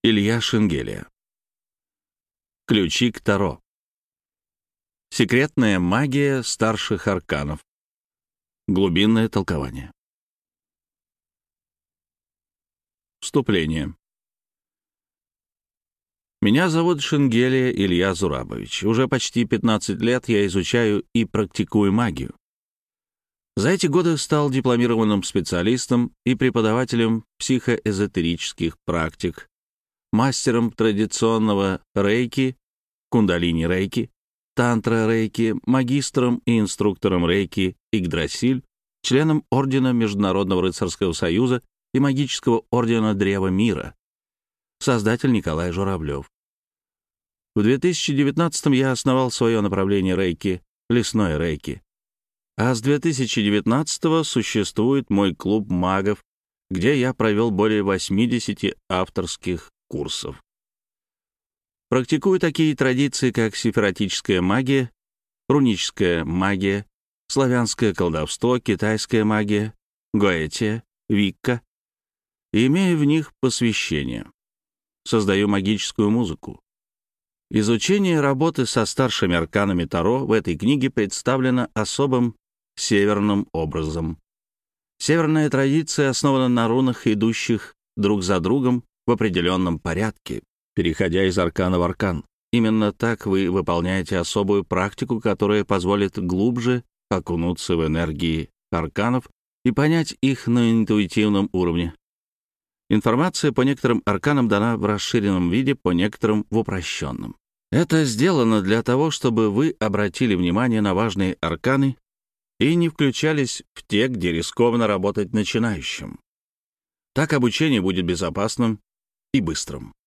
Илья Шенгелия. Ключи к Таро. Секретная магия старших арканов. Глубинное толкование. Вступление. Меня зовут Шенгелия Илья Зурабович. Уже почти 15 лет я изучаю и практикую магию. За эти годы стал дипломированным специалистом и преподавателем психоэзотерических практик, мастером традиционного рейки, кундалини-рейки, тантра-рейки, магистром и инструктором рейки Игдрасиль, членом Ордена Международного рыцарского союза и магического ордена Древа мира, создатель Николай Журавлев. В 2019-м я основал свое направление рейки, лесной рейки. А с 2019-го существует мой клуб магов, где я провел более 80 авторских курсов. Практикую такие традиции, как сефиротическая магия, руническая магия, славянское колдовство, китайская магия, гоэтия, викка, и имею в них посвящение. Создаю магическую музыку. Изучение работы со старшими арканами Таро в этой книге представлено особым северным образом. Северная традиция основана на рунах, идущих друг за другом в определенном порядке, переходя из аркана в аркан. Именно так вы выполняете особую практику, которая позволит глубже окунуться в энергии арканов и понять их на интуитивном уровне. Информация по некоторым арканам дана в расширенном виде, по некоторым — в упрощенном. Это сделано для того, чтобы вы обратили внимание на важные арканы и не включались в те, где рискованно работать начинающим. Так обучение будет безопасным и быстрым.